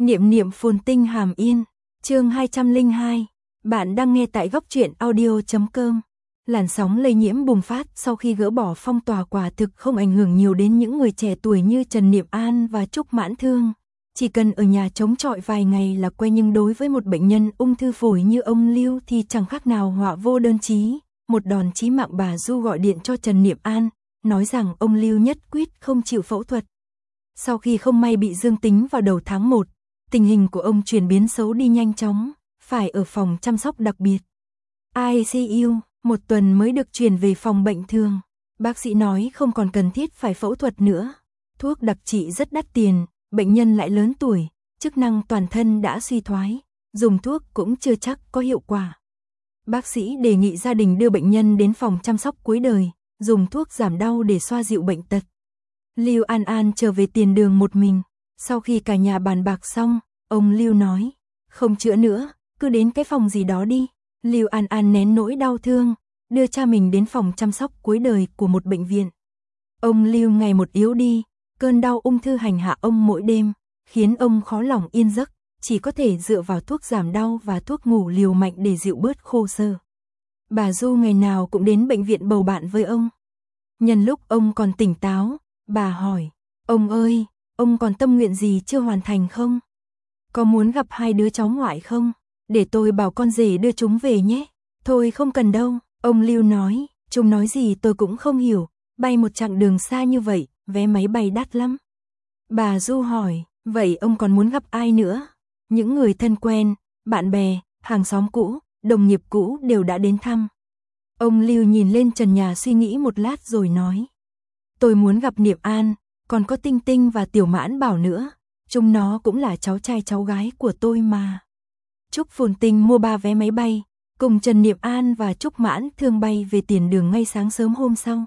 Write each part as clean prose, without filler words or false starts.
Niệm niệm phồn tinh hàm yên, chương 202, bạn đang nghe tại góc truyện audio.com. Làn sóng lây nhiễm bùng phát sau khi gỡ bỏ phong tỏa quả thực không ảnh hưởng nhiều đến những người trẻ tuổi như Trần Niệm An và Trúc Mãn Thương. Chỉ cần ở nhà chống chọi vài ngày là quen, nhưng đối với một bệnh nhân ung thư phổi như ông Lưu thì chẳng khác nào họa vô đơn chí. Một đòn chí mạng. Bà Du gọi điện cho Trần Niệm An, nói rằng ông Lưu nhất quyết không chịu phẫu thuật. Sau khi không may bị dương tính vào đầu tháng 1, tình hình của ông chuyển biến xấu đi nhanh chóng, phải ở phòng chăm sóc đặc biệt ICU, một tuần mới được chuyển về phòng bệnh thường. Bác sĩ nói không còn cần thiết phải phẫu thuật nữa. Thuốc đặc trị rất đắt tiền, bệnh nhân lại lớn tuổi, chức năng toàn thân đã suy thoái, dùng thuốc cũng chưa chắc có hiệu quả. Bác sĩ đề nghị gia đình đưa bệnh nhân đến phòng chăm sóc cuối đời, dùng thuốc giảm đau để xoa dịu bệnh tật. Lưu An An trở về tiền đường một mình. Sau khi cả nhà bàn bạc xong, ông Lưu nói, không chữa nữa, cứ đến cái phòng gì đó đi. Lưu An An nén nỗi đau thương, đưa cha mình đến phòng chăm sóc cuối đời của một bệnh viện. Ông Lưu ngày một yếu đi, cơn đau ung thư hành hạ ông mỗi đêm, khiến ông khó lòng yên giấc, chỉ có thể dựa vào thuốc giảm đau và thuốc ngủ liều mạnh để dịu bớt khổ sở. Bà Du ngày nào cũng đến bệnh viện bầu bạn với ông. Nhân lúc ông còn tỉnh táo, bà hỏi, ông ơi, ông còn tâm nguyện gì chưa hoàn thành không? Có muốn gặp hai đứa cháu ngoại không? Để tôi bảo con rể đưa chúng về nhé. Thôi không cần đâu, ông Lưu nói, chúng nói gì tôi cũng không hiểu, bay một chặng đường xa như vậy, vé máy bay đắt lắm. Bà Du hỏi, vậy ông còn muốn gặp ai nữa? Những người thân quen, bạn bè, hàng xóm cũ, đồng nghiệp cũ đều đã đến thăm. Ông Lưu nhìn lên trần nhà suy nghĩ một lát rồi nói, tôi muốn gặp Niệm An, còn có Tinh Tinh và Tiểu Mãn Bảo nữa, chúng nó cũng là cháu trai cháu gái của tôi mà. Trúc Phồn Tinh mua 3 vé máy bay, cùng Trần Niệm An và Trúc Mãn Thương bay về tiền đường ngay sáng sớm hôm sau.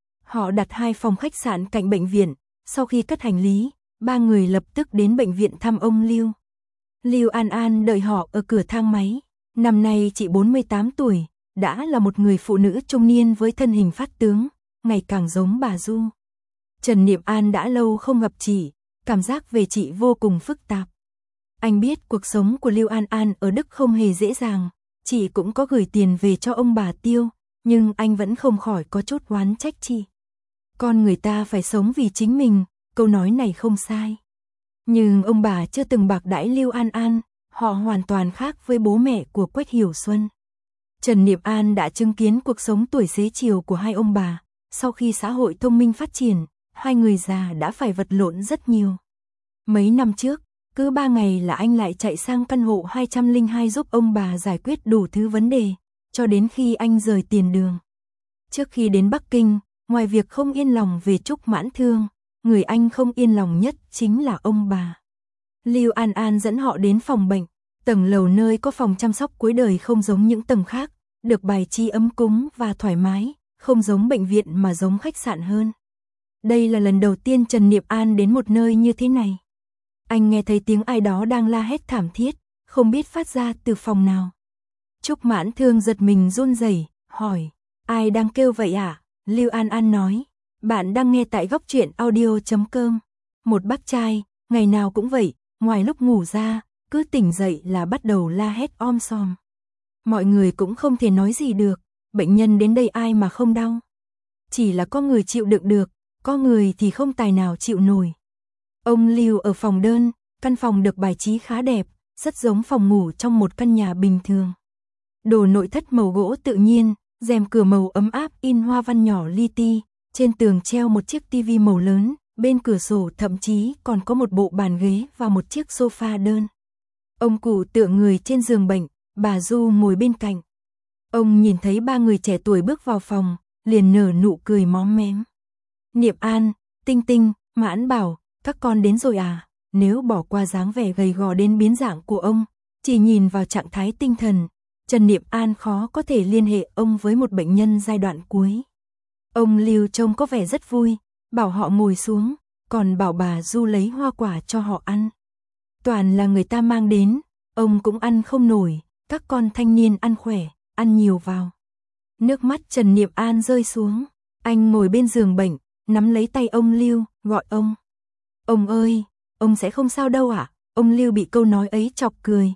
Họ đặt 2 phòng khách sạn cạnh bệnh viện, sau khi cất hành lý, 3 người lập tức đến bệnh viện thăm ông Lưu. Lưu An An đợi họ ở cửa thang máy, năm nay chị 48 tuổi, đã là một người phụ nữ trung niên với thân hình phát tướng, ngày càng giống bà Du. Trần Niệm An đã lâu không gặp chị, cảm giác về chị vô cùng phức tạp. Anh biết cuộc sống của Lưu An An ở Đức không hề dễ dàng, chị cũng có gửi tiền về cho ông bà Tiêu, nhưng anh vẫn không khỏi có chút oán trách chị. Con người ta phải sống vì chính mình, câu nói này không sai. Nhưng ông bà chưa từng bạc đãi Lưu An An, họ hoàn toàn khác với bố mẹ của Quách Hiểu Xuân. Trần Niệm An đã chứng kiến cuộc sống tuổi xế chiều của hai ông bà, sau khi xã hội thông minh phát triển, hai người già đã phải vật lộn rất nhiều. Mấy năm trước, cứ 3 ngày là anh lại chạy sang căn hộ 202 giúp ông bà giải quyết đủ thứ vấn đề, cho đến khi anh rời tiền đường. Trước khi đến Bắc Kinh, ngoài việc không yên lòng về Trúc Mãn Thương, người anh không yên lòng nhất chính là ông bà. Lưu An An dẫn họ đến phòng bệnh, tầng lầu nơi có phòng chăm sóc cuối đời không giống những tầng khác, được bài trí ấm cúng và thoải mái, không giống bệnh viện mà giống khách sạn hơn. Đây là lần đầu tiên Trần Niệm An đến một nơi như thế này. Anh nghe thấy tiếng ai đó đang la hét thảm thiết, không biết phát ra từ phòng nào. Trúc Mãn Thương giật mình run rẩy, hỏi, ai đang kêu vậy ạ? Lưu An An nói, bạn đang nghe tại góc truyện audio.com. Một bác trai, ngày nào cũng vậy, ngoài lúc ngủ ra, cứ tỉnh dậy là bắt đầu la hét om sòm. Mọi người cũng không thể nói gì được, bệnh nhân đến đây ai mà không đau. Chỉ là có người chịu đựng được, có người thì không tài nào chịu nổi. Ông Lưu ở phòng đơn, căn phòng được bài trí khá đẹp, rất giống phòng ngủ trong một căn nhà bình thường. Đồ nội thất màu gỗ tự nhiên, rèm cửa màu ấm áp in hoa văn nhỏ li ti, trên tường treo một chiếc tivi màu lớn, bên cửa sổ thậm chí còn có một bộ bàn ghế và một chiếc sofa đơn. Ông cụ tựa người trên giường bệnh, bà Du ngồi bên cạnh. Ông nhìn thấy 3 người trẻ tuổi bước vào phòng, liền nở nụ cười móm mém. Niệm An, Tinh Tinh, Mãn Bảo, các con đến rồi à? Nếu bỏ qua dáng vẻ gầy gò đến biến dạng của ông, chỉ nhìn vào trạng thái tinh thần, Trần Niệm An khó có thể liên hệ ông với một bệnh nhân giai đoạn cuối. Ông Lưu trông có vẻ rất vui, bảo họ ngồi xuống, còn bảo bà Du lấy hoa quả cho họ ăn. Toàn là người ta mang đến, ông cũng ăn không nổi, các con thanh niên ăn khỏe, ăn nhiều vào. Nước mắt Trần Niệm An rơi xuống, anh ngồi bên giường bệnh, nắm lấy tay ông Lưu, gọi ông. Ông ơi, ông sẽ không sao đâu ạ? Ông Lưu bị câu nói ấy chọc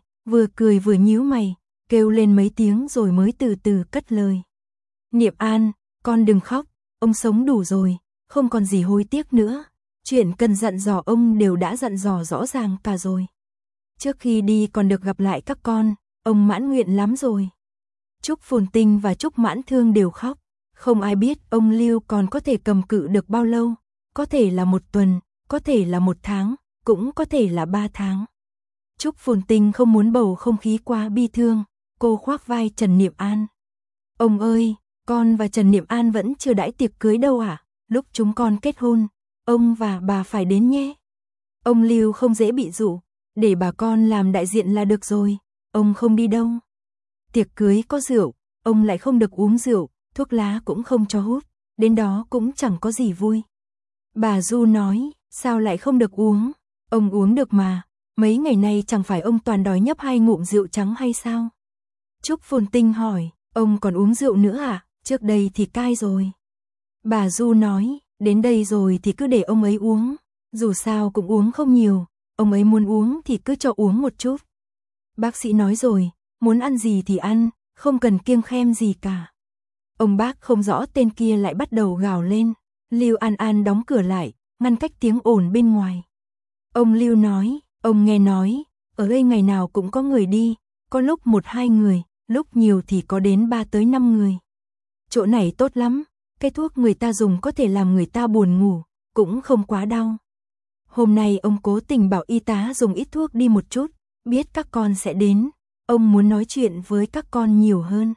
cười vừa nhíu mày, kêu lên mấy tiếng rồi mới từ từ cất lời. Niệm An, con đừng khóc, ông sống đủ rồi, không còn gì hối tiếc nữa. Chuyện cần dặn dò ông đều đã dặn dò rõ ràng cả rồi. Trước khi đi còn được gặp lại các con, ông mãn nguyện lắm rồi. Trúc Phồn Tinh và Trúc Mãn Thương đều khóc. Không ai biết ông Lưu còn có thể cầm cự được bao lâu. Có thể là 1 tuần, có thể là 1 tháng, cũng có thể là 3 tháng. Trúc Phồn Tinh không muốn bầu không khí quá bi thương. Cô khoác vai Trần Niệm An. Ông ơi, con và Trần Niệm An vẫn chưa đãi tiệc cưới đâu à? Lúc chúng con kết hôn, ông và bà phải đến nhé. Ông Lưu không dễ bị dụ, để bà con làm đại diện là được rồi, ông không đi đâu. Tiệc cưới có rượu, ông lại không được uống rượu, thuốc lá cũng không cho hút, đến đó cũng chẳng có gì vui. Bà Du nói, sao lại không được uống? Ông uống được mà, mấy ngày nay chẳng phải ông toàn đòi nhấp 2 ngụm rượu trắng hay sao? Trúc Phồn Tinh hỏi, ông còn uống rượu nữa à? Trước đây thì cai rồi. Bà Du nói, đến đây rồi thì cứ để ông ấy uống, dù sao cũng uống không nhiều, ông ấy muốn uống thì cứ cho uống một chút. Bác sĩ nói rồi, muốn ăn gì thì ăn, không cần kiêng khem gì cả. Ông bác không rõ tên kia lại bắt đầu gào lên. Lưu An An đóng cửa lại, ngăn cách tiếng ồn bên ngoài. Ông Lưu nói, ông nghe nói, ở đây ngày nào cũng có người đi, có lúc 1-2 người, lúc nhiều thì có đến 3 tới 5 người. Chỗ này tốt lắm, cái thuốc người ta dùng có thể làm người ta buồn ngủ, cũng không quá đau. Hôm nay ông cố tình bảo y tá dùng ít thuốc đi một chút, biết các con sẽ đến, ông muốn nói chuyện với các con nhiều hơn.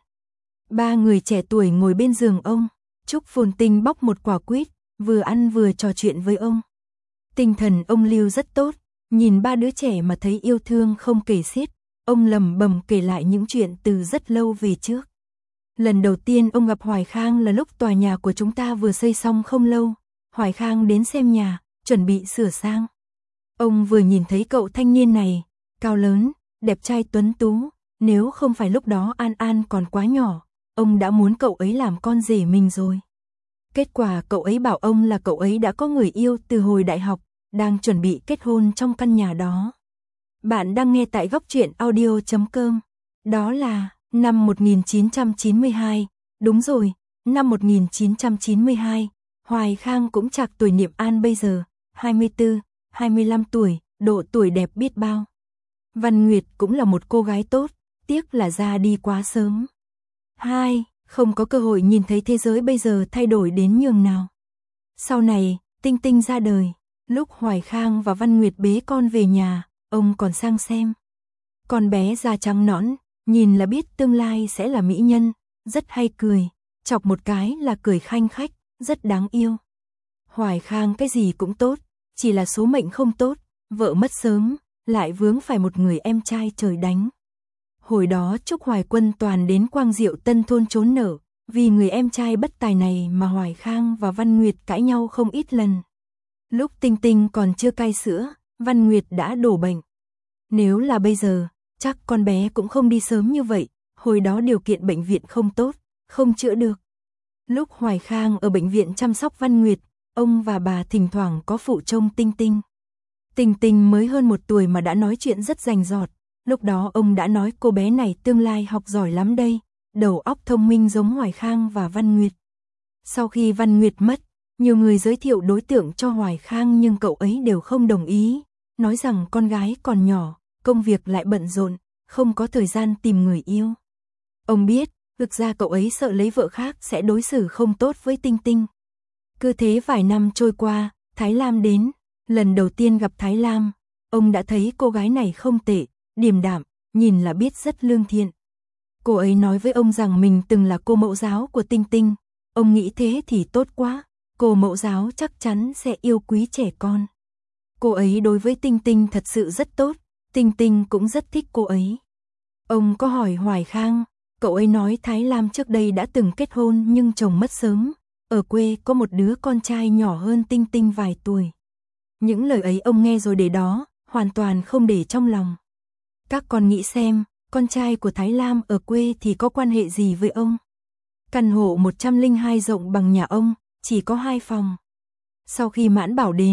3 người trẻ tuổi ngồi bên giường ông, Trúc Phồn Tinh bóc một quả quýt, vừa ăn vừa trò chuyện với ông. Tinh thần ông Lưu rất tốt, nhìn 3 đứa trẻ mà thấy yêu thương không kể xiết, ông lẩm bẩm kể lại những chuyện từ rất lâu về trước. Lần đầu tiên ông gặp Hoài Khang là lúc tòa nhà của chúng ta vừa xây xong không lâu, Hoài Khang đến xem nhà, chuẩn bị sửa sang. Ông vừa nhìn thấy cậu thanh niên này, cao lớn, đẹp trai tuấn tú, nếu không phải lúc đó An An còn quá nhỏ, ông đã muốn cậu ấy làm con rể mình rồi. Kết quả cậu ấy bảo ông là cậu ấy đã có người yêu từ hồi đại học, đang chuẩn bị kết hôn trong căn nhà đó. Bạn đang nghe tại goctruyện.audio.com. Đó là năm 1992, đúng rồi, năm 1992, Hoài Khang cũng trạc tuổi Niệm An bây giờ, 24, 25 tuổi, độ tuổi đẹp biết bao. Văn Nguyệt cũng là một cô gái tốt, tiếc là ra đi quá sớm. Không có cơ hội nhìn thấy thế giới bây giờ thay đổi đến nhường nào. Sau này, Tinh Tinh ra đời, lúc Hoài Khang và Văn Nguyệt bế con về nhà, ông còn sang xem. Con bé da trắng nõn, nhìn là biết tương lai sẽ là mỹ nhân, rất hay cười, chọc một cái là cười khanh khách, rất đáng yêu. Hoài Khang cái gì cũng tốt, chỉ là số mệnh không tốt, vợ mất sớm, lại vướng phải một người em trai trời đánh. Hồi đó Trúc Hoài Quân toàn đến Quang Diệu Tân thôn trốn nở, vì người em trai bất tài này mà Hoài Khang và Văn Nguyệt cãi nhau không ít lần. Lúc Tinh Tinh còn chưa cai sữa, Văn Nguyệt đã đổ bệnh. Nếu là bây giờ, chắc con bé cũng không đi sớm như vậy, hồi đó điều kiện bệnh viện không tốt, không chữa được. Lúc Hoài Khang ở bệnh viện chăm sóc Văn Nguyệt, ông và bà thỉnh thoảng có phụ trông Tinh Tinh. Tinh Tinh mới hơn 1 tuổi mà đã nói chuyện rất rành rọt, lúc đó ông đã nói cô bé này tương lai học giỏi lắm đây, đầu óc thông minh giống Hoài Khang và Văn Nguyệt. Sau khi Văn Nguyệt mất, nhiều người giới thiệu đối tượng cho Hoài Khang nhưng cậu ấy đều không đồng ý, nói rằng con gái còn nhỏ, công việc lại bận rộn, không có thời gian tìm người yêu. Ông biết, thực ra cậu ấy sợ lấy vợ khác sẽ đối xử không tốt với Tinh Tinh. Cứ thế vài năm trôi qua, Thái Lam đến, lần đầu tiên gặp Thái Lam, ông đã thấy cô gái này không tệ, điềm đạm, nhìn là biết rất lương thiện. Cô ấy nói với ông rằng mình từng là cô mẫu giáo của Tinh Tinh, ông nghĩ thế thì tốt quá, cô mẫu giáo chắc chắn sẽ yêu quý trẻ con. Cô ấy đối với Tinh Tinh thật sự rất tốt, Tinh Tinh cũng rất thích cô ấy. Ông có hỏi Hoài Khang, cậu ấy nói Thái Lam trước đây đã từng kết hôn nhưng chồng mất sớm, ở quê có một đứa con trai nhỏ hơn Tinh Tinh vài tuổi. Những lời ấy ông nghe rồi để đó, hoàn toàn không để trong lòng. Các con nghĩ xem, con trai của Thái Lam ở quê thì có quan hệ gì với ông? Căn hộ 102 rộng bằng nhà ông, chỉ có 2 phòng. Sau khi Mãn Bảo đến,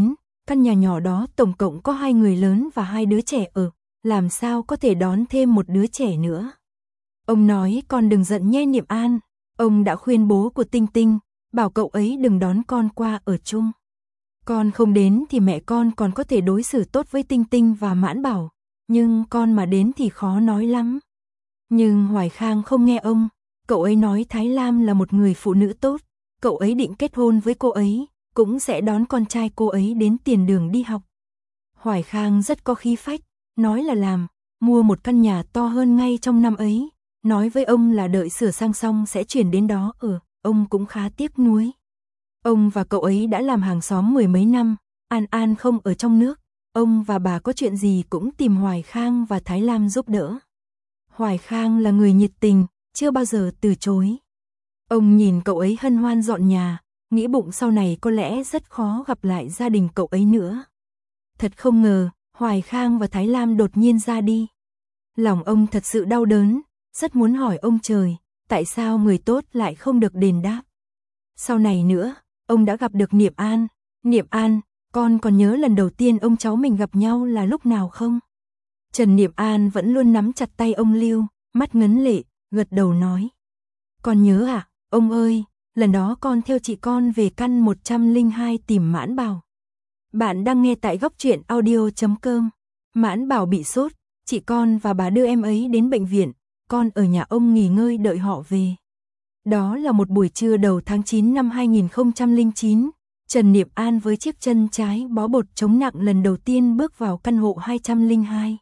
căn nhà nhỏ đó tổng cộng có 2 người lớn và 2 đứa trẻ ở, làm sao có thể đón thêm một đứa trẻ nữa. Ông nói con đừng giận nhé Niệm An, ông đã khuyên bố của Tinh Tinh, bảo cậu ấy đừng đón con qua ở chung. Con không đến thì mẹ con còn có thể đối xử tốt với Tinh Tinh và Mãn Bảo, nhưng con mà đến thì khó nói lắm. Nhưng Hoài Khang không nghe ông, cậu ấy nói Thái Lam là một người phụ nữ tốt, cậu ấy định kết hôn với cô ấy, cũng sẽ đón con trai cô ấy đến tiền đường đi học. Hoài Khang rất có khí phách, nói là làm, mua một căn nhà to hơn ngay trong năm ấy, nói với ông là đợi sửa sang xong sẽ chuyển đến đó ở, ông cũng khá tiếc nuối. Ông và cậu ấy đã làm hàng xóm 10 mấy năm, An An không ở trong nước, ông và bà có chuyện gì cũng tìm Hoài Khang và Thái Lam giúp đỡ. Hoài Khang là người nhiệt tình, chưa bao giờ từ chối. Ông nhìn cậu ấy hân hoan dọn nhà, nghĩ bụng sau này có lẽ rất khó gặp lại gia đình cậu ấy nữa. Thật không ngờ, Hoài Khang và Thái Lam đột nhiên ra đi. Lòng ông thật sự đau đớn, rất muốn hỏi ông trời, tại sao người tốt lại không được đền đáp. Sau này nữa, ông đã gặp được Niệm An. Niệm An, con còn nhớ lần đầu tiên ông cháu mình gặp nhau là lúc nào không? Trần Niệm An vẫn luôn nắm chặt tay ông Lưu, mắt ngấn lệ, gật đầu nói. Con nhớ à, ông ơi, lần đó con theo chị con về căn 102 tìm Mãn Bảo. Bạn đang nghe tại Góc Truyện Audio.com. Mãn Bảo bị sốt, chị con và bà đưa em ấy đến bệnh viện, con ở nhà ông nghỉ ngơi đợi họ về. Đó là một buổi trưa đầu tháng 9 năm 2009, Trần Niệm An với chiếc chân trái bó bột chống nặng lần đầu tiên bước vào căn hộ 202.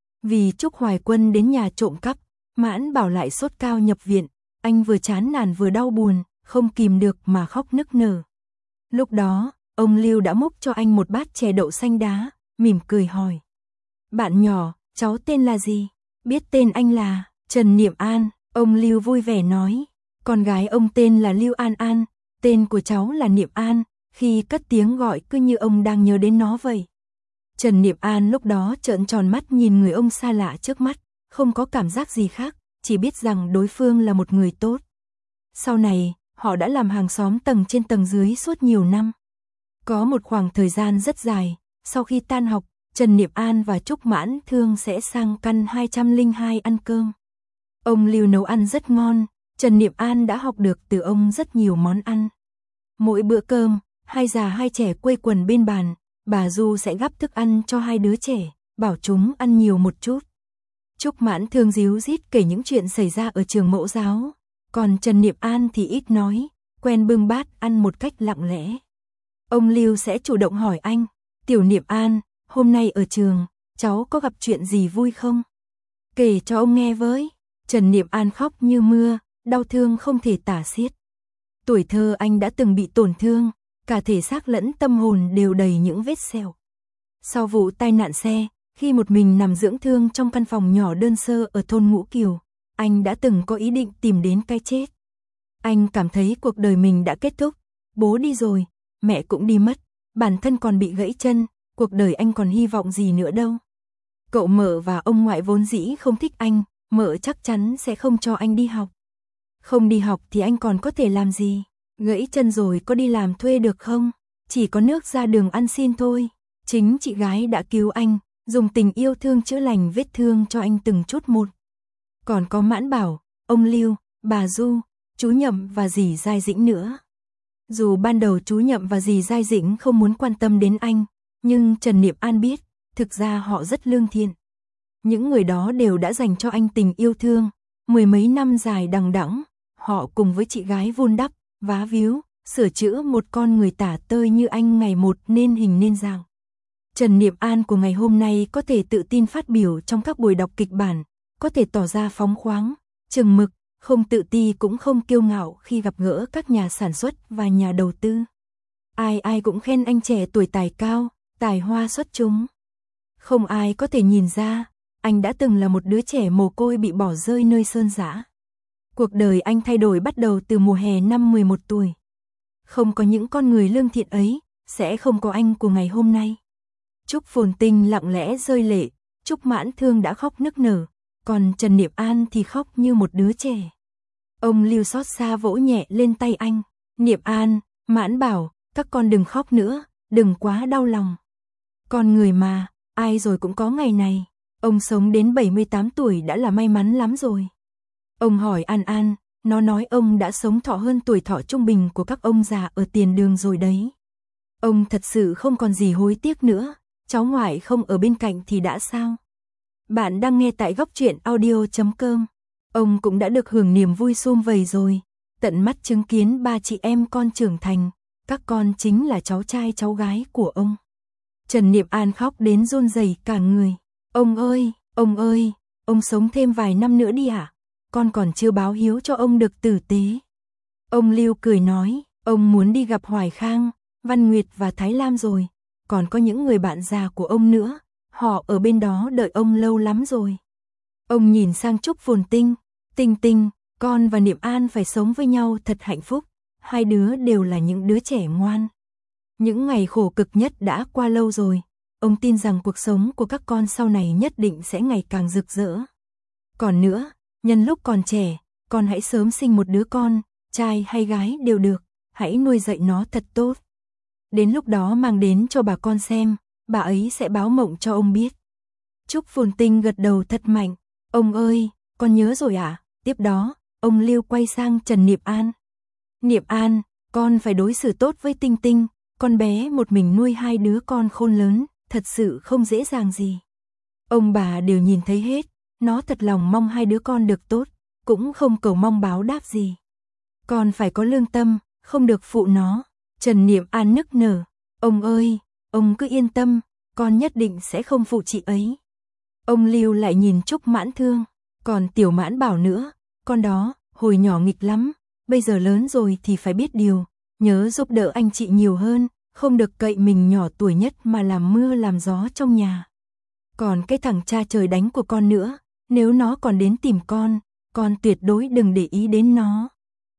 Vì Trúc Hoài Quân đến nhà trộm cắp, Mãn Bảo lại sốt cao nhập viện, anh vừa chán nản vừa đau buồn, không kìm được mà khóc nức nở. Lúc đó, ông Lưu đã múc cho anh một bát chè đậu xanh đá, mỉm cười hỏi. Bạn nhỏ, cháu tên là gì? Biết tên anh là Trần Niệm An, ông Lưu vui vẻ nói. Con gái ông tên là Lưu An An, tên của cháu là Niệm An, khi cất tiếng gọi cứ như ông đang nhớ đến nó vậy. Trần Niệm An lúc đó trợn tròn mắt nhìn người ông xa lạ trước mắt, không có cảm giác gì khác, chỉ biết rằng đối phương là một người tốt. Sau này, họ đã làm hàng xóm tầng trên tầng dưới suốt nhiều năm. Có một khoảng thời gian rất dài, sau khi tan học, Trần Niệm An và Trúc Mãn Thương sẽ sang căn 202 ăn cơm. Ông Lưu nấu ăn rất ngon, Trần Niệm An đã học được từ ông rất nhiều món ăn. Mỗi bữa cơm, hai già hai trẻ quây quần bên bàn, bà Du sẽ gắp thức ăn cho hai đứa trẻ, bảo chúng ăn nhiều một chút. Trúc Mãn Thương díu dít kể những chuyện xảy ra ở trường mẫu giáo, còn Trần Niệm An thì ít nói, quen bưng bát ăn một cách lặng lẽ. Ông Lưu sẽ chủ động hỏi anh, Tiểu Niệm An, hôm nay ở trường, cháu có gặp chuyện gì vui không? Kể cho ông nghe với. Trần Niệm An khóc như mưa, đau thương không thể tả xiết. Tuổi thơ anh đã từng bị tổn thương, cả thể xác lẫn tâm hồn đều đầy những vết sẹo. Sau vụ tai nạn xe, khi một mình nằm dưỡng thương trong căn phòng nhỏ đơn sơ ở thôn Ngũ Kiều, anh đã từng có ý định tìm đến cái chết. Anh cảm thấy cuộc đời mình đã kết thúc, bố đi rồi, mẹ cũng đi mất, bản thân còn bị gãy chân, cuộc đời anh còn hy vọng gì nữa đâu. Cậu mợ và ông ngoại vốn dĩ không thích anh, mợ chắc chắn sẽ không cho anh đi học. Không đi học thì anh còn có thể làm gì? Gãy chân rồi có đi làm thuê được không? Chỉ có nước ra đường ăn xin thôi. Chính chị gái đã cứu anh, dùng tình yêu thương chữa lành vết thương cho anh từng chút một. Còn có Mãn Bảo, ông Lưu, bà Du, chú Nhậm và dì Giai Dĩnh nữa. Dù ban đầu chú Nhậm và dì Giai Dĩnh không muốn quan tâm đến anh, nhưng Trần Niệm An biết, thực ra họ rất lương thiện. Những người đó đều đã dành cho anh tình yêu thương, 10 mấy năm dài đằng đẵng, họ cùng với chị gái vun đắp, vá víu, sửa chữa một con người tả tơi như anh ngày một nên hình nên dạng. Trần Niệm An của ngày hôm nay có thể tự tin phát biểu trong các buổi đọc kịch bản, có thể tỏ ra phóng khoáng, chừng mực, không tự ti cũng không kiêu ngạo khi gặp gỡ các nhà sản xuất và nhà đầu tư. Ai ai cũng khen anh trẻ tuổi tài cao, tài hoa xuất chúng. Không ai có thể nhìn ra, anh đã từng là một đứa trẻ mồ côi bị bỏ rơi nơi sơn dã. Cuộc đời anh thay đổi bắt đầu từ mùa hè năm 11 tuổi. Không có những con người lương thiện ấy, sẽ không có anh của ngày hôm nay. Trúc Phồn Tinh lặng lẽ rơi lệ, Trúc Mãn Thương đã khóc nức nở, còn Trần Niệm An thì khóc như một đứa trẻ. Ông Lưu xót xa vỗ nhẹ lên tay anh, Niệm An, Mãn Bảo, các con đừng khóc nữa, đừng quá đau lòng. Con người mà, ai rồi cũng có ngày này. Ông sống đến 78 tuổi đã là may mắn lắm rồi. Ông hỏi An An, nó nói ông đã sống thọ hơn tuổi thọ trung bình của các ông già ở tiền đường rồi đấy. Ông thật sự không còn gì hối tiếc nữa, cháu ngoại không ở bên cạnh thì đã sao. Bạn đang nghe tại Góc Truyện Audio.com. Ông cũng đã được hưởng niềm vui sum vầy rồi, tận mắt chứng kiến 3 chị em con trưởng thành, các con chính là cháu trai cháu gái của ông. Trần Niệm An khóc đến run rẩy cả người. Ông ơi, ông sống thêm vài năm nữa đi ạ. Con còn chưa báo hiếu cho ông được tử tế. Ông Lưu cười nói, ông muốn đi gặp Hoài Khang, Văn Nguyệt và Thái Lam rồi, còn có những người bạn già của ông nữa, họ ở bên đó đợi ông lâu lắm rồi. Ông nhìn sang Trúc Phồn Tinh, Tinh Tinh, con và Niệm An phải sống với nhau thật hạnh phúc, hai đứa đều là những đứa trẻ ngoan. Những ngày khổ cực nhất đã qua lâu rồi, ông tin rằng cuộc sống của các con sau này nhất định sẽ ngày càng rực rỡ. Còn nữa, nhân lúc còn trẻ, con hãy sớm sinh một đứa con, trai hay gái đều được, hãy nuôi dạy nó thật tốt. Đến lúc đó mang đến cho bà con xem, bà ấy sẽ báo mộng cho ông biết. Trúc Phồn Tinh gật đầu thật mạnh, ông ơi, con nhớ rồi ạ. Tiếp đó, ông Lưu quay sang Trần Niệm An. Niệm An, con phải đối xử tốt với Tinh Tinh, con bé một mình nuôi hai đứa con khôn lớn, thật sự không dễ dàng gì. Ông bà đều nhìn thấy hết, nó thật lòng mong hai đứa con được tốt, cũng không cầu mong báo đáp gì. Con phải có lương tâm, không được phụ nó. Trần Niệm An nức nở, ông ơi, ông cứ yên tâm, con nhất định sẽ không phụ chị ấy. Ông Lưu lại nhìn Trúc Mãn Thương, còn Tiểu Mãn Bảo nữa, con đó, hồi nhỏ nghịch lắm, bây giờ lớn rồi thì phải biết điều, nhớ giúp đỡ anh chị nhiều hơn, không được cậy mình nhỏ tuổi nhất mà làm mưa làm gió trong nhà. Còn cái thằng cha trời đánh của con nữa, nếu nó còn đến tìm con tuyệt đối đừng để ý đến nó.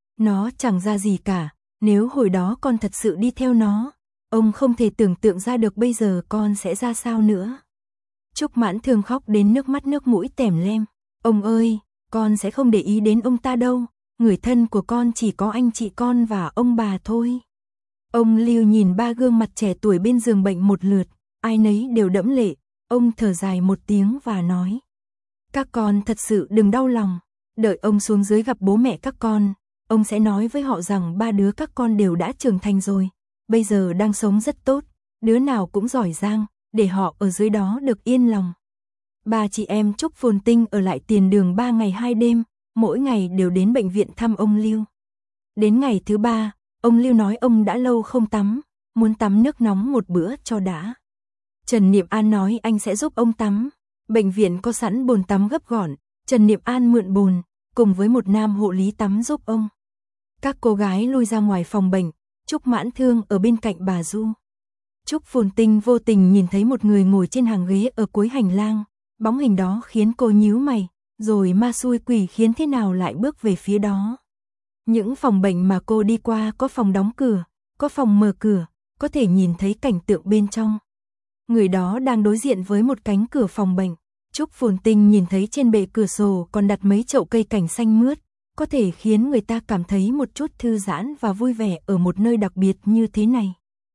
Nó chẳng ra gì cả, nếu hồi đó con thật sự đi theo nó, ông không thể tưởng tượng ra được bây giờ con sẽ ra sao nữa. Trúc Mãn Thương khóc đến nước mắt nước mũi tèm lem, ông ơi, con sẽ không để ý đến ông ta đâu, người thân của con chỉ có anh chị con và ông bà thôi. Ông Lưu nhìn ba gương mặt trẻ tuổi bên giường bệnh một lượt, ai nấy đều đẫm lệ, ông thở dài một tiếng và nói. Các con thật sự đừng đau lòng, đợi ông xuống dưới gặp bố mẹ các con, ông sẽ nói với họ rằng ba đứa các con đều đã trưởng thành rồi, bây giờ đang sống rất tốt, đứa nào cũng giỏi giang, để họ ở dưới đó được yên lòng. Ba chị em Trúc Phồn Tinh ở lại tiền đường 3 ngày 2 đêm, mỗi ngày đều đến bệnh viện thăm ông Lưu. Đến ngày thứ 3, ông Lưu nói ông đã lâu không tắm, muốn tắm nước nóng một bữa cho đã. Trần Niệm An nói anh sẽ giúp ông tắm. Bệnh viện có sẵn bồn tắm gấp gọn, Trần Niệm An mượn bồn, cùng với một nam hộ lý tắm giúp ông. Các cô gái lui ra ngoài phòng bệnh, Trúc Mãn Thương ở bên cạnh bà Du. Trúc Phồn Tinh vô tình nhìn thấy một người ngồi trên hàng ghế ở cuối hành lang, bóng hình đó khiến cô nhíu mày, rồi ma xui quỷ khiến thế nào lại bước về phía đó. Những phòng bệnh mà cô đi qua có phòng đóng cửa, có phòng mở cửa, có thể nhìn thấy cảnh tượng bên trong. Người đó đang đối diện với một cánh cửa phòng bệnh. Trúc Phồn Tinh nhìn thấy trên bệ cửa sổ còn đặt mấy chậu cây cảnh xanh mướt, có thể khiến người ta cảm thấy một chút thư giãn và vui vẻ ở một nơi đặc biệt như thế này.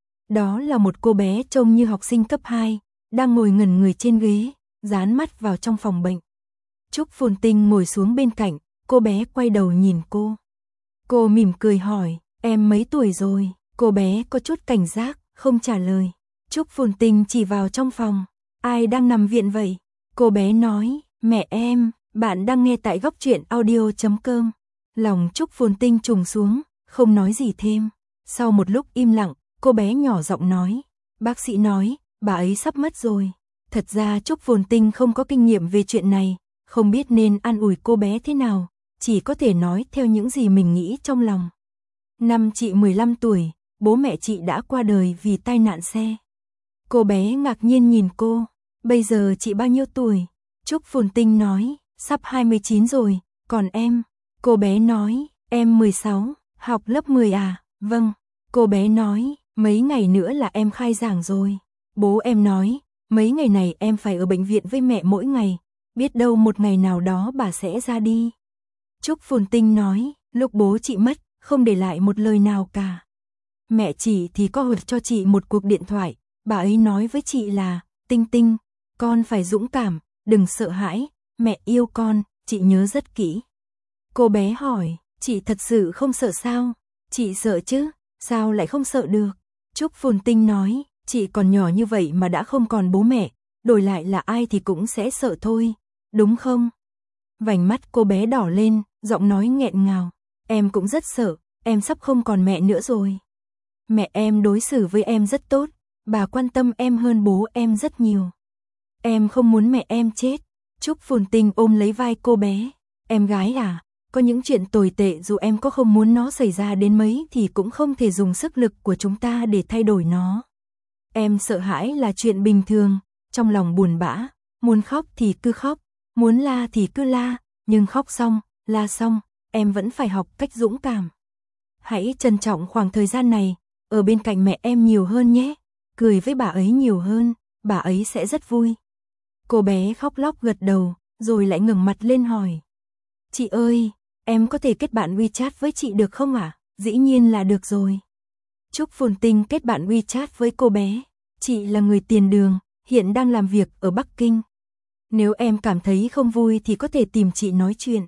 Đó là một cô bé trông như học sinh cấp 2, đang ngồi ngẩn người trên ghế, dán mắt vào trong phòng bệnh. Trúc Phồn Tinh ngồi xuống bên cạnh, cô bé quay đầu nhìn cô. Cô mỉm cười hỏi, em mấy tuổi rồi? Cô bé có chút cảnh giác, không trả lời. Trúc Phồn Tinh chỉ vào trong phòng, ai đang nằm viện vậy? Cô bé nói, mẹ em, bạn đang nghe tại Góc Truyện Audio.com. Lòng Trúc Phồn Tinh trùng xuống, không nói gì thêm. Sau một lúc im lặng, cô bé nhỏ giọng nói, bác sĩ nói, bà ấy sắp mất rồi. Thật ra Trúc Phồn Tinh không có kinh nghiệm về chuyện này, không biết nên an ủi cô bé thế nào, chỉ có thể nói theo những gì mình nghĩ trong lòng. Năm chị 15 tuổi, bố mẹ chị đã qua đời vì tai nạn xe. Cô bé ngạc nhiên nhìn cô, bây giờ chị bao nhiêu tuổi? Trúc Phồn Tinh nói, sắp 29 rồi, còn em? Cô bé nói, em 16, học lớp 10 à? Vâng. Cô bé nói, mấy ngày nữa là em khai giảng rồi. Bố em nói, mấy ngày này em phải ở bệnh viện với mẹ mỗi ngày, biết đâu một ngày nào đó bà sẽ ra đi. Trúc Phồn Tinh nói, lúc bố chị mất, không để lại một lời nào cả. Mẹ chị thì có gửi cho chị một cuộc điện thoại, bà ấy nói với chị là, Tinh Tinh, con phải dũng cảm, đừng sợ hãi, mẹ yêu con, chị nhớ rất kỹ. Cô bé hỏi, chị thật sự không sợ sao? Chị sợ chứ, sao lại không sợ được? Trúc Phồn Tinh nói, chị còn nhỏ như vậy mà đã không còn bố mẹ, đổi lại là ai thì cũng sẽ sợ thôi, đúng không? Vành mắt cô bé đỏ lên, giọng nói nghẹn ngào, em cũng rất sợ, em sắp không còn mẹ nữa rồi. Mẹ em đối xử với em rất tốt, bà quan tâm em hơn bố em rất nhiều. Em không muốn mẹ em chết. Trúc Phồn Tinh ôm lấy vai cô bé, em gái à, có những chuyện tồi tệ dù em có không muốn nó xảy ra đến mấy thì cũng không thể dùng sức lực của chúng ta để thay đổi nó. Em sợ hãi là chuyện bình thường, trong lòng buồn bã, muốn khóc thì cứ khóc, muốn la thì cứ la, nhưng khóc xong, la xong, em vẫn phải học cách dũng cảm. Hãy trân trọng khoảng thời gian này, ở bên cạnh mẹ em nhiều hơn nhé, cười với bà ấy nhiều hơn, bà ấy sẽ rất vui. Cô bé khóc lóc gật đầu, rồi lại ngẩng mặt lên hỏi. Chị ơi, em có thể kết bạn WeChat với chị được không ạ? Dĩ nhiên là được rồi. Trúc Phồn Tinh kết bạn WeChat với cô bé. Chị là người tiền đường, hiện đang làm việc ở Bắc Kinh. Nếu em cảm thấy không vui thì có thể tìm chị nói chuyện.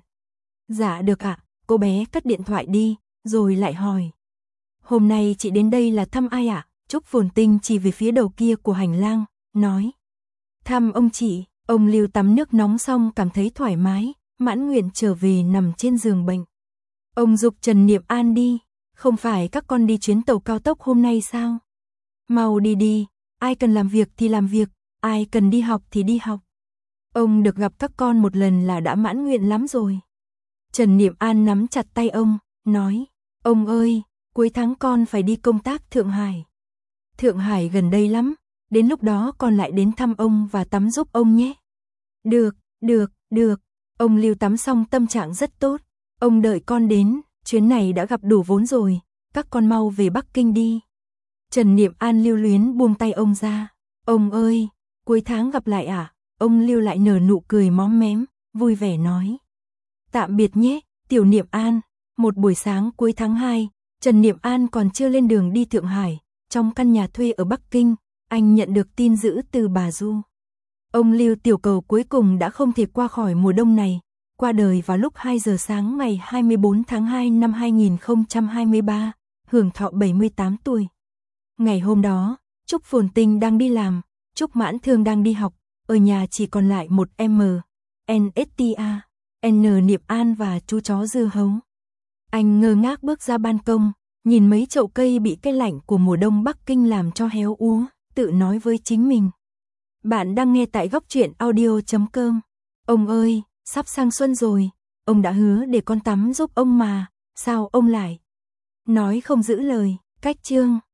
Dạ được ạ, cô bé cất điện thoại đi, rồi lại hỏi. Hôm nay chị đến đây là thăm ai ạ? Trúc Phồn Tinh chỉ về phía đầu kia của hành lang, nói. Thăm ông chị, ông Lưu tắm nước nóng xong cảm thấy thoải mái, mãn nguyện trở về nằm trên giường bệnh. Ông giục Trần Niệm An đi, không phải các con đi chuyến tàu cao tốc hôm nay sao? Mau đi đi, ai cần làm việc thì làm việc, ai cần đi học thì đi học. Ông được gặp các con một lần là đã mãn nguyện lắm rồi. Trần Niệm An nắm chặt tay ông, nói, ông ơi, cuối tháng con phải đi công tác Thượng Hải. Thượng Hải gần đây lắm, đến lúc đó con lại đến thăm ông và tắm giúp ông nhé. Được. Ông Lưu tắm xong tâm trạng rất tốt. Ông đợi con đến, chuyến này đã gặp đủ vốn rồi, các con mau về Bắc Kinh đi. Trần Niệm An lưu luyến buông tay ông ra. Ông ơi, cuối tháng gặp lại à? Ông Lưu lại nở nụ cười móm mém, vui vẻ nói. Tạm biệt nhé, Tiểu Niệm An. Một buổi sáng cuối tháng 2, Trần Niệm An còn chưa lên đường đi Thượng Hải. Trong căn nhà thuê ở Bắc Kinh, anh nhận được tin dữ từ bà Du. Ông Lưu tiểu cầu cuối cùng đã không thể qua khỏi mùa đông này, qua đời vào lúc 2 giờ sáng ngày 24 tháng 2 năm 2023, hưởng thọ 78 tuổi. Ngày hôm đó, Trúc Phồn Tinh đang đi làm, Trúc Mãn Thương đang đi học, ở nhà chỉ còn lại một em NSTA, N Niệm An và chú chó Dưa Hấu. Anh ngơ ngác bước ra ban công, nhìn mấy chậu cây bị cái lạnh của mùa đông Bắc Kinh làm cho héo úa, tự nói với chính mình. Bạn đang nghe tại góc truyện audio.com. Ông ơi, sắp sang xuân rồi, ông đã hứa để con tắm giúp ông mà, sao ông lại nói không giữ lời, cách chương.